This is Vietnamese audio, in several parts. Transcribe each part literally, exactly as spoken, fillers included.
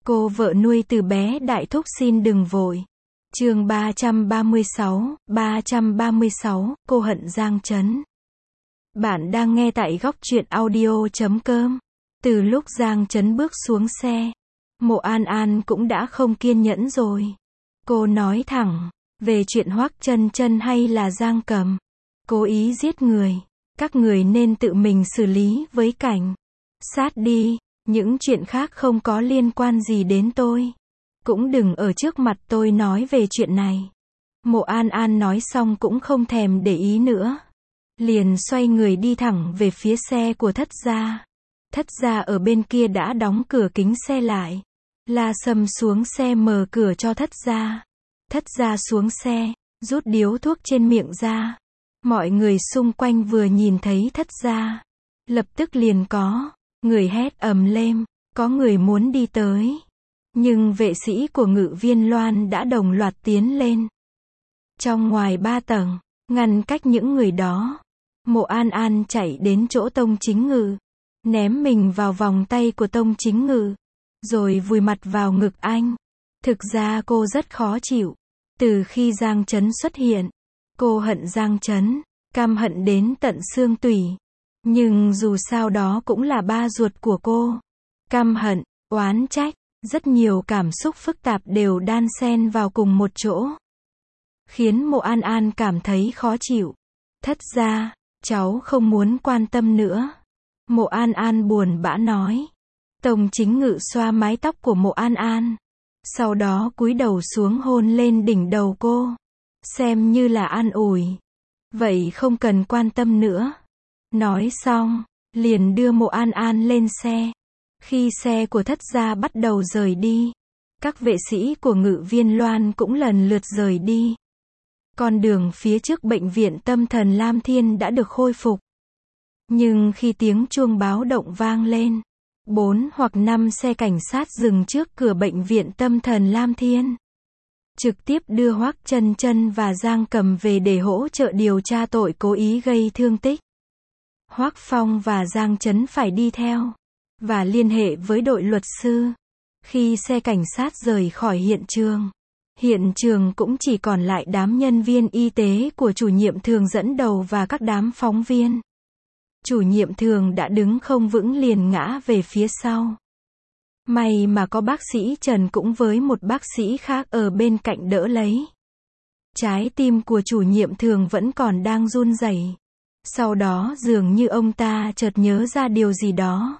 Cô vợ nuôi từ bé đại thúc xin đừng vội. Chương ba trăm ba mươi sáu, ba trăm ba mươi sáu, cô hận Giang Chấn. Bạn đang nghe tại góc truyện audio chấm com. Từ lúc Giang Chấn bước xuống xe, Mộ An An cũng đã không kiên nhẫn rồi. Cô nói thẳng, về chuyện Hoắc Chân Chân hay là Giang Cầm cố ý giết người, các người nên tự mình xử lý với cảnh sát đi, những chuyện khác không có liên quan gì đến tôi. Cũng đừng ở trước mặt tôi nói về chuyện này. Mộ An An nói xong cũng không thèm để ý nữa. Liền xoay người đi thẳng về phía xe của Thất gia. Thất gia ở bên kia đã đóng cửa kính xe lại. La Sâm xuống xe mở cửa cho Thất gia. Thất gia xuống xe, rút điếu thuốc trên miệng ra. Mọi người xung quanh vừa nhìn thấy Thất gia, lập tức liền có người hét ầm lên, có người muốn đi tới. Nhưng vệ sĩ của Ngự Viên Loan đã đồng loạt tiến lên. Trong ngoài ba tầng, ngăn cách những người đó. Mộ An An chạy đến chỗ Tông Chính Ngự, ném mình vào vòng tay của Tông Chính Ngự, rồi vùi mặt vào ngực anh. Thực ra cô rất khó chịu. Từ khi Giang Chấn xuất hiện, cô hận Giang Chấn, căm hận đến tận xương tủy. Nhưng dù sao đó cũng là ba ruột của cô. Căm hận, oán trách, rất nhiều cảm xúc phức tạp đều đan xen vào cùng một chỗ, khiến Mộ An An cảm thấy khó chịu. Thất gia, cháu không muốn quan tâm nữa. Mộ An An buồn bã nói. Tông Chính Ngự xoa mái tóc của Mộ An An, sau đó cúi đầu xuống hôn lên đỉnh đầu cô, xem như là an ủi. Vậy không cần quan tâm nữa. Nói xong, liền đưa Mộ An An lên xe. Khi xe của Thất gia bắt đầu rời đi, các vệ sĩ của Ngự Viên Loan cũng lần lượt rời đi. Con đường phía trước bệnh viện tâm thần Lam Thiên đã được khôi phục. Nhưng khi tiếng chuông báo động vang lên, bốn hoặc năm xe cảnh sát dừng trước cửa bệnh viện tâm thần Lam Thiên, trực tiếp đưa Hoắc Chân Chân và Giang Cầm về để hỗ trợ điều tra tội cố ý gây thương tích. Hoắc Phong và Giang Chấn phải đi theo và liên hệ với đội luật sư. Khi xe cảnh sát rời khỏi hiện trường, hiện trường cũng chỉ còn lại đám nhân viên y tế của chủ nhiệm Thường dẫn đầu và các đám phóng viên. Chủ nhiệm Thường đã đứng không vững liền ngã về phía sau. May mà có bác sĩ Trần cũng với một bác sĩ khác ở bên cạnh đỡ lấy. Trái tim của chủ nhiệm Thường vẫn còn đang run rẩy. Sau đó dường như ông ta chợt nhớ ra điều gì đó,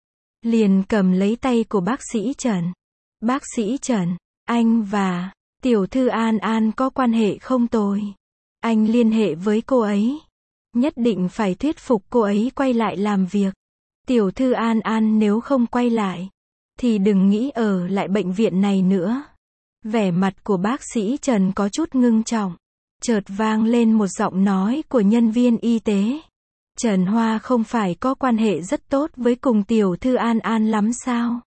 liền cầm lấy tay của bác sĩ Trần. Bác sĩ Trần, anh và tiểu thư An An có quan hệ không tồi. Anh liên hệ với cô ấy. Nhất định phải thuyết phục cô ấy quay lại làm việc. Tiểu thư An An nếu không quay lại, thì đừng nghĩ ở lại bệnh viện này nữa. Vẻ mặt của bác sĩ Trần có chút ngưng trọng. Chợt vang lên một giọng nói của nhân viên y tế. Trần Hoa không phải có quan hệ rất tốt với cùng tiểu thư An An lắm sao?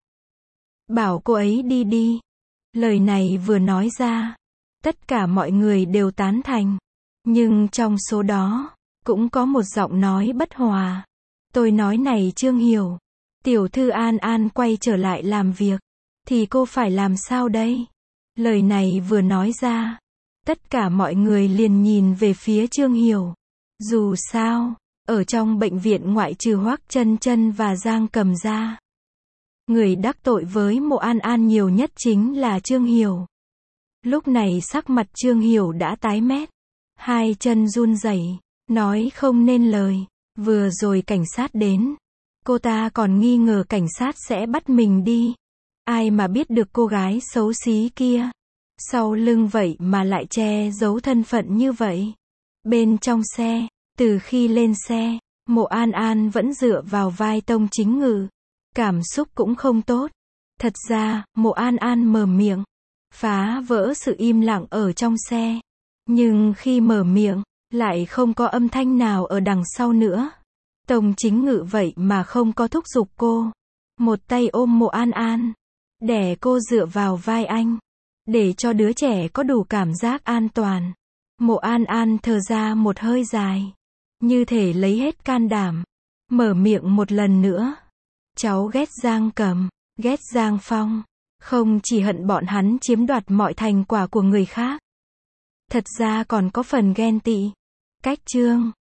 Bảo cô ấy đi đi. Lời này vừa nói ra, tất cả mọi người đều tán thành. Nhưng trong số đó, cũng có một giọng nói bất hòa. Tôi nói này Trương Hiểu, tiểu thư An An quay trở lại làm việc, thì cô phải làm sao đây? Lời này vừa nói ra, tất cả mọi người liền nhìn về phía Trương Hiểu. Dù sao, ở trong bệnh viện ngoại trừ Hoắc Chân Chân và Giang Cầm ra, người đắc tội với Mộ An An nhiều nhất chính là Trương Hiểu. Lúc này sắc mặt Trương Hiểu đã tái mét, hai chân run rẩy, nói không nên lời. Vừa rồi cảnh sát đến, cô ta còn nghi ngờ cảnh sát sẽ bắt mình đi. Ai mà biết được cô gái xấu xí kia sau lưng vậy mà lại che giấu thân phận như vậy. Bên trong xe, từ khi lên xe, Mộ An An vẫn dựa vào vai Tông Chính Ngự, cảm xúc cũng không tốt. Thật ra, Mộ An An mở miệng, phá vỡ sự im lặng ở trong xe. Nhưng khi mở miệng, lại không có âm thanh nào ở đằng sau nữa. Tông Chính Ngự vậy mà không có thúc giục cô. Một tay ôm Mộ An An, để cô dựa vào vai anh, để cho đứa trẻ có đủ cảm giác an toàn. Mộ An An thở ra một hơi dài, như thể lấy hết can đảm, mở miệng một lần nữa. Cháu ghét Giang Cầm, ghét Giang Phong, Không chỉ hận bọn hắn chiếm đoạt mọi thành quả của người khác. Thật ra còn có phần ghen tị. Cách chương